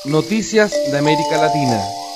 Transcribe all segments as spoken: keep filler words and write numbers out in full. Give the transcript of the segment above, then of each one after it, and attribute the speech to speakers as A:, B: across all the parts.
A: Noticias de América Latina.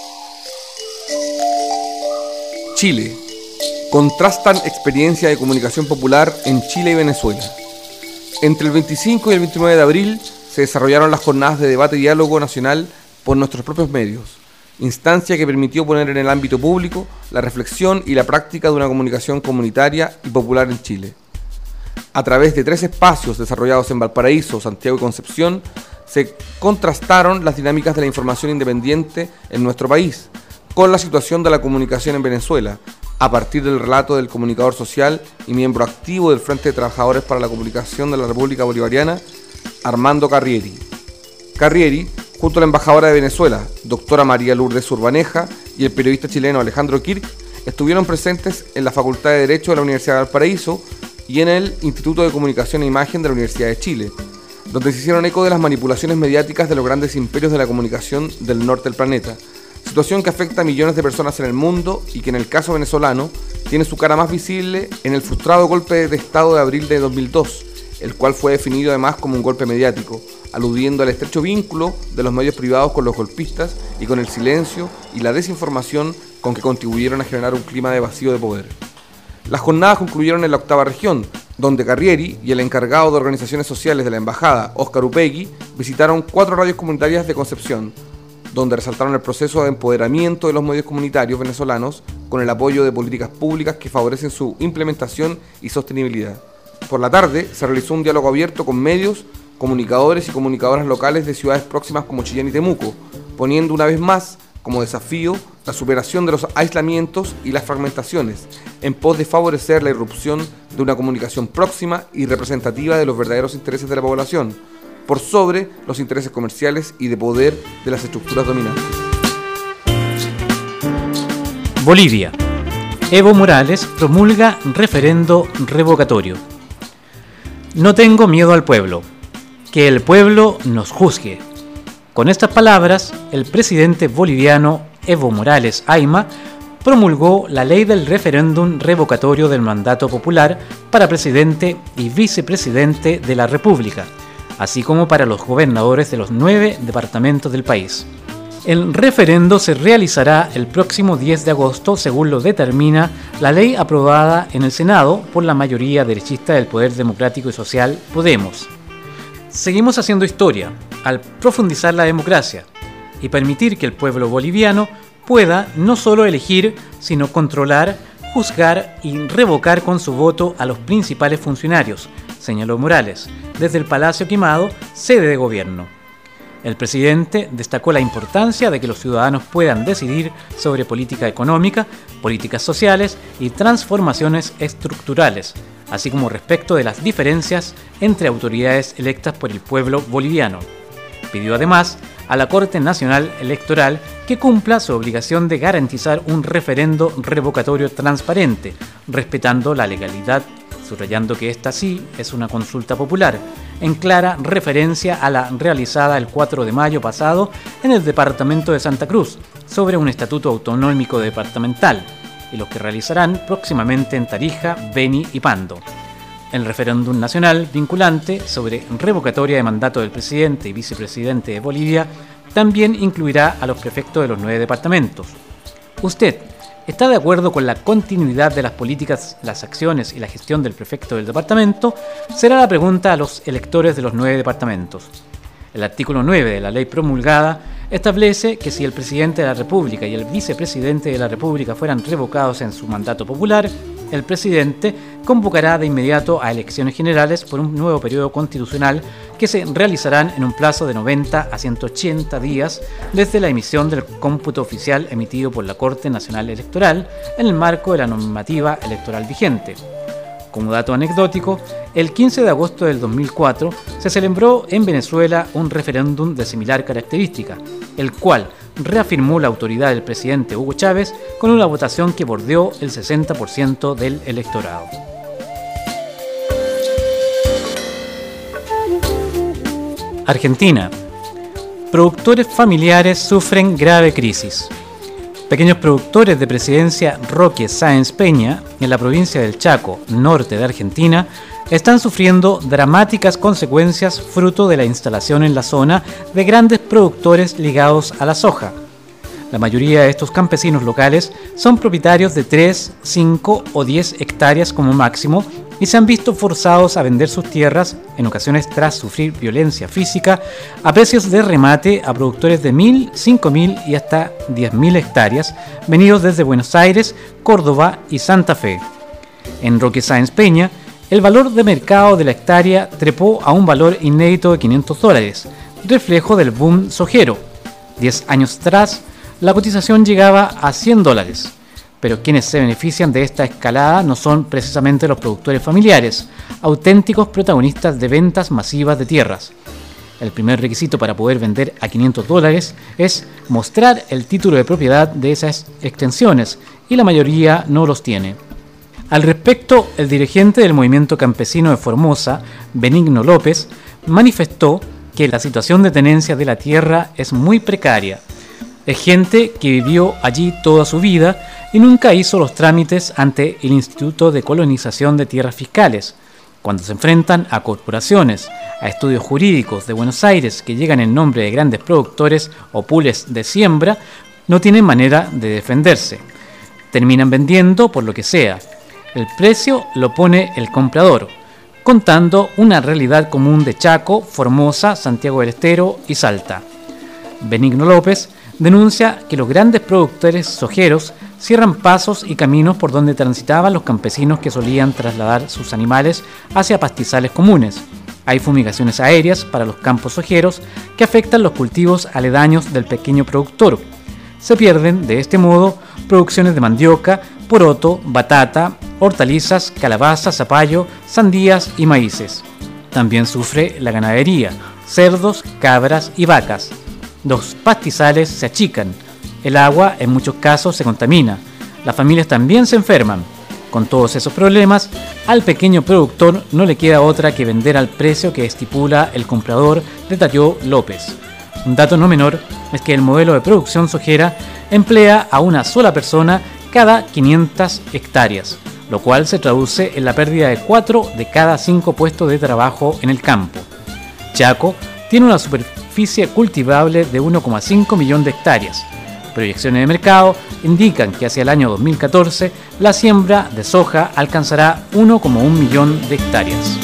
A: Chile. Contrastan experiencia de comunicación popular en Chile y Venezuela. Entre el veinticinco y el veintinueve de abril se desarrollaron las jornadas de debate y diálogo nacional por nuestros propios medios, instancia que permitió poner en el ámbito público la reflexión y la práctica de una comunicación comunitaria y popular en Chile. A través de tres espacios desarrollados en Valparaíso, Santiago y Concepción, se contrastaron las dinámicas de la información independiente en nuestro país con la situación de la comunicación en Venezuela, a partir del relato del comunicador social y miembro activo del Frente de Trabajadores para la Comunicación de la República Bolivariana, Armando Carrieri. Carrieri, junto a la embajadora de Venezuela, doctora María Lourdes Urbaneja, y el periodista chileno Alejandro Kirk, estuvieron presentes en la Facultad de Derecho de la Universidad de Valparaíso y en el Instituto de Comunicación e Imagen de la Universidad de Chile, donde se hicieron eco de las manipulaciones mediáticas de los grandes imperios de la comunicación del norte del planeta, situación que afecta a millones de personas en el mundo y que en el caso venezolano tiene su cara más visible en el frustrado golpe de Estado de abril de dos mil dos, el cual fue definido además como un golpe mediático, aludiendo al estrecho vínculo de los medios privados con los golpistas y con el silencio y la desinformación con que contribuyeron a generar un clima de vacío de poder. Las jornadas concluyeron en la octava región, donde Carrieri y el encargado de organizaciones sociales de la embajada, Óscar Upegui, visitaron cuatro radios comunitarias de Concepción, donde resaltaron el proceso de empoderamiento de los medios comunitarios venezolanos con el apoyo de políticas públicas que favorecen su implementación y sostenibilidad. Por la tarde se realizó un diálogo abierto con medios, comunicadores y comunicadoras locales de ciudades próximas como Chillán y Temuco, poniendo una vez más como desafío la superación de los aislamientos y las fragmentaciones, en pos de favorecer la irrupción de una comunicación próxima y representativa de los verdaderos intereses de la población, por sobre los intereses comerciales y de poder de las estructuras dominantes.
B: Bolivia. Evo Morales promulga referendo revocatorio. No tengo miedo al pueblo. Que el pueblo nos juzgue. Con estas palabras, el presidente boliviano Evo Morales Ayma promulgó la ley del referéndum revocatorio del mandato popular para presidente y vicepresidente de la República, así como para los gobernadores de los nueve departamentos del país. El referendo se realizará el próximo diez de agosto, según lo determina la ley aprobada en el Senado por la mayoría derechista del Poder Democrático y Social, Podemos. Seguimos haciendo historia al profundizar la democracia y permitir que el pueblo boliviano pueda no solo elegir, sino controlar, juzgar y revocar con su voto a los principales funcionarios, señaló Morales, desde el Palacio Quemado, sede de gobierno. El presidente destacó la importancia de que los ciudadanos puedan decidir sobre política económica, políticas sociales y transformaciones estructurales, así como respecto de las diferencias entre autoridades electas por el pueblo boliviano. Pidió además a la Corte Nacional Electoral que cumpla su obligación de garantizar un referendo revocatorio transparente, respetando la legalidad, subrayando que esta sí es una consulta popular, en clara referencia a la realizada el cuatro de mayo pasado en el departamento de Santa Cruz, sobre un estatuto autonómico departamental, y los que realizarán próximamente en Tarija, Beni y Pando. El referéndum nacional vinculante sobre revocatoria de mandato del presidente y vicepresidente de Bolivia también incluirá a los prefectos de los nueve departamentos. ¿Usted está de acuerdo con la continuidad de las políticas, las acciones y la gestión del prefecto del departamento? Será la pregunta a los electores de los nueve departamentos. El artículo nueve de la ley promulgada establece que si el presidente de la República y el vicepresidente de la República fueran revocados en su mandato popular, el presidente convocará de inmediato a elecciones generales por un nuevo periodo constitucional que se realizarán en un plazo de noventa a ciento ochenta días desde la emisión del cómputo oficial emitido por la Corte Nacional Electoral en el marco de la normativa electoral vigente. Como dato anecdótico, el quince de agosto del dos mil cuatro se celebró en Venezuela un referéndum de similar característica, el cual reafirmó la autoridad del presidente Hugo Chávez con una votación que bordeó el sesenta por ciento del electorado. Argentina. Productores familiares sufren grave crisis. Pequeños productores de Presidencia Roque Sáenz Peña, en la provincia del Chaco, norte de Argentina, están sufriendo dramáticas consecuencias fruto de la instalación en la zona de grandes productores ligados a la soja. La mayoría de estos campesinos locales son propietarios de tres, cinco o diez hectáreas como máximo y se han visto forzados a vender sus tierras, en ocasiones tras sufrir violencia física, a precios de remate a productores de mil, cinco mil y hasta diez mil hectáreas, venidos desde Buenos Aires, Córdoba y Santa Fe. En Roque Sáenz Peña, el valor de mercado de la hectárea trepó a un valor inédito de quinientos dólares, reflejo del boom sojero. Diez años atrás, la cotización llegaba a cien dólares. Pero quienes se benefician de esta escalada no son precisamente los productores familiares, auténticos protagonistas de ventas masivas de tierras. El primer requisito para poder vender a quinientos dólares es mostrar el título de propiedad de esas extensiones, y la mayoría no los tiene. Al respecto, el dirigente del movimiento campesino de Formosa, Benigno López, manifestó que la situación de tenencia de la tierra es muy precaria. Es gente que vivió allí toda su vida y nunca hizo los trámites ante el Instituto de Colonización de Tierras Fiscales. Cuando se enfrentan a corporaciones, a estudios jurídicos de Buenos Aires que llegan en nombre de grandes productores o pools de siembra, no tienen manera de defenderse. Terminan vendiendo por lo que sea. El precio lo pone el comprador, contando una realidad común de Chaco, Formosa, Santiago del Estero y Salta. Benigno López denuncia que los grandes productores sojeros cierran pasos y caminos por donde transitaban los campesinos que solían trasladar sus animales hacia pastizales comunes. Hay fumigaciones aéreas para los campos sojeros que afectan los cultivos aledaños del pequeño productor. Se pierden, de este modo, producciones de mandioca, poroto, batata, hortalizas, calabaza, zapallo, sandías y maíces. También sufre la ganadería, cerdos, cabras y vacas. Los pastizales se achican, el agua en muchos casos se contamina, las familias también se enferman. Con todos esos problemas, al pequeño productor no le queda otra que vender al precio que estipula el comprador, detalló López. Un dato no menor es que el modelo de producción sojera emplea a una sola persona cada quinientas hectáreas, lo cual se traduce en la pérdida de cuatro de cada cinco puestos de trabajo en el campo. Chaco tiene una superficie cultivable de uno coma cinco millones de hectáreas. Proyecciones de mercado indican que hacia el año dos mil catorce la siembra de soja alcanzará uno coma uno millón de hectáreas.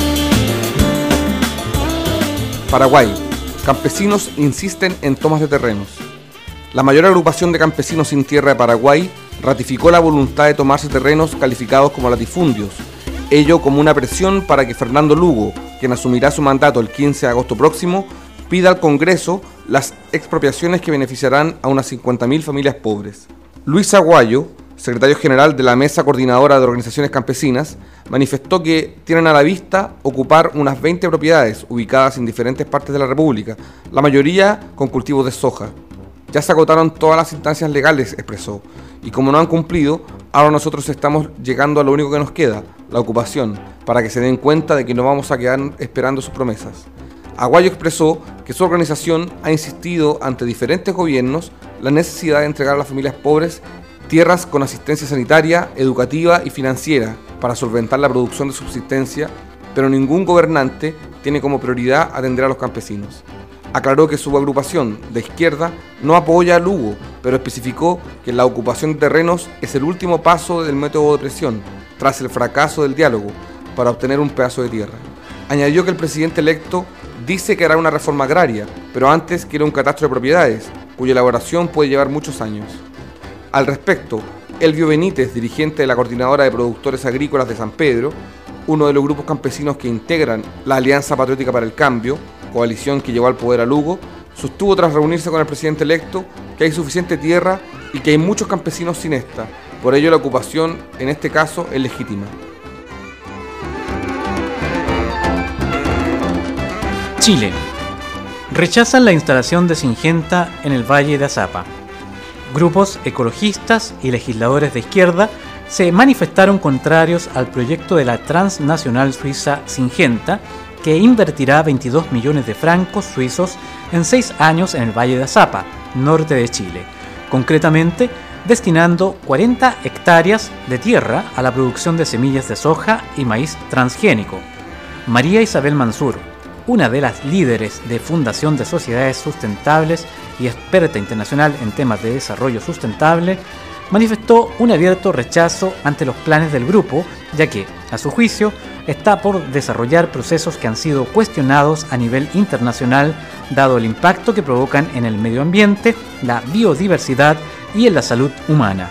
A: Paraguay. Campesinos insisten en tomas de terrenos. La mayor agrupación de campesinos sin tierra de Paraguay ratificó la voluntad de tomarse terrenos calificados como latifundios, ello como una presión para que Fernando Lugo, quien asumirá su mandato el quince de agosto próximo, pida al Congreso las expropiaciones que beneficiarán a unas cincuenta mil familias pobres. Luis Aguayo, secretario general de la Mesa Coordinadora de Organizaciones Campesinas, manifestó que tienen a la vista ocupar unas veinte propiedades ubicadas en diferentes partes de la República, la mayoría con cultivos de soja. Ya se agotaron todas las instancias legales, expresó, y como no han cumplido, ahora nosotros estamos llegando a lo único que nos queda, la ocupación, para que se den cuenta de que no vamos a quedar esperando sus promesas. Aguayo expresó que su organización ha insistido ante diferentes gobiernos la necesidad de entregar a las familias pobres tierras con asistencia sanitaria, educativa y financiera para solventar la producción de subsistencia, pero ningún gobernante tiene como prioridad atender a los campesinos. Aclaró que su agrupación de izquierda no apoya a Lugo, pero especificó que la ocupación de terrenos es el último paso del método de presión, tras el fracaso del diálogo, para obtener un pedazo de tierra. Añadió que el presidente electo dice que hará una reforma agraria, pero antes quiere un catastro de propiedades, cuya elaboración puede llevar muchos años. Al respecto, Elvio Benítez, dirigente de la Coordinadora de Productores Agrícolas de San Pedro, uno de los grupos campesinos que integran la Alianza Patriótica para el Cambio, coalición que llevó al poder a Lugo, sostuvo tras reunirse con el presidente electo que hay suficiente tierra y que hay muchos campesinos sin esta, por ello la ocupación en este caso es legítima.
B: Chile. Rechazan la instalación de Syngenta en el Valle de Azapa. Grupos ecologistas y legisladores de izquierda se manifestaron contrarios al proyecto de la transnacional suiza Syngenta, que invertirá veintidós millones de francos suizos en seis años en el Valle de Azapa, norte de Chile, concretamente destinando cuarenta hectáreas de tierra a la producción de semillas de soja y maíz transgénico. María Isabel Mansur, una de las líderes de Fundación de Sociedades Sustentables y experta internacional en temas de desarrollo sustentable, manifestó un abierto rechazo ante los planes del grupo, ya que, a su juicio, está por desarrollar procesos que han sido cuestionados a nivel internacional, dado el impacto que provocan en el medio ambiente, la biodiversidad y en la salud humana.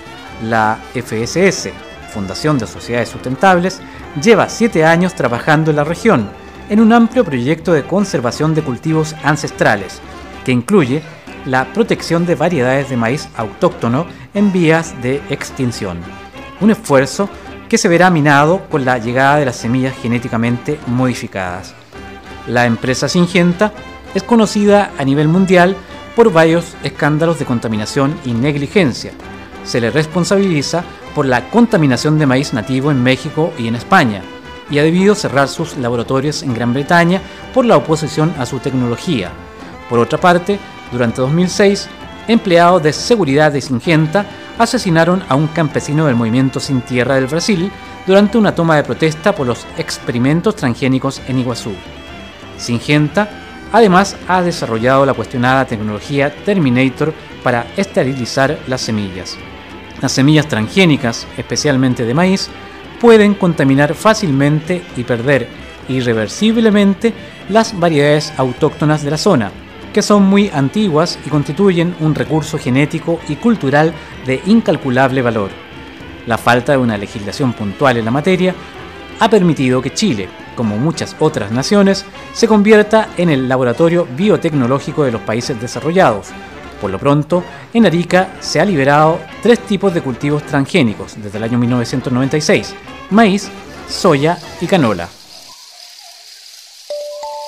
B: La F S S, Fundación de Sociedades Sustentables, lleva siete años trabajando en la región, en un amplio proyecto de conservación de cultivos ancestrales, que incluye la protección de variedades de maíz autóctono en vías de extinción. Un esfuerzo que se verá minado con la llegada de las semillas genéticamente modificadas. La empresa Syngenta es conocida a nivel mundial por varios escándalos de contaminación y negligencia. Se le responsabiliza por la contaminación de maíz nativo en México y en España, y ha debido cerrar sus laboratorios en Gran Bretaña por la oposición a su tecnología. Por otra parte, durante dos mil seis, empleados de seguridad de Syngenta asesinaron a un campesino del movimiento Sin Tierra del Brasil durante una toma de protesta por los experimentos transgénicos en Iguazú. Syngenta además ha desarrollado la cuestionada tecnología Terminator para esterilizar las semillas. Las semillas transgénicas, especialmente de maíz, pueden contaminar fácilmente y perder irreversiblemente las variedades autóctonas de la zona, que son muy antiguas y constituyen un recurso genético y cultural de incalculable valor. La falta de una legislación puntual en la materia ha permitido que Chile, como muchas otras naciones, se convierta en el laboratorio biotecnológico de los países desarrollados. Por lo pronto, en Arica se ha liberado tres tipos de cultivos transgénicos desde el año mil novecientos noventa y seis: maíz, soya y canola.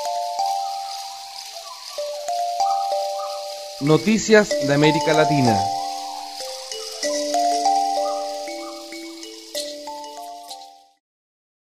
A: Noticias de América Latina.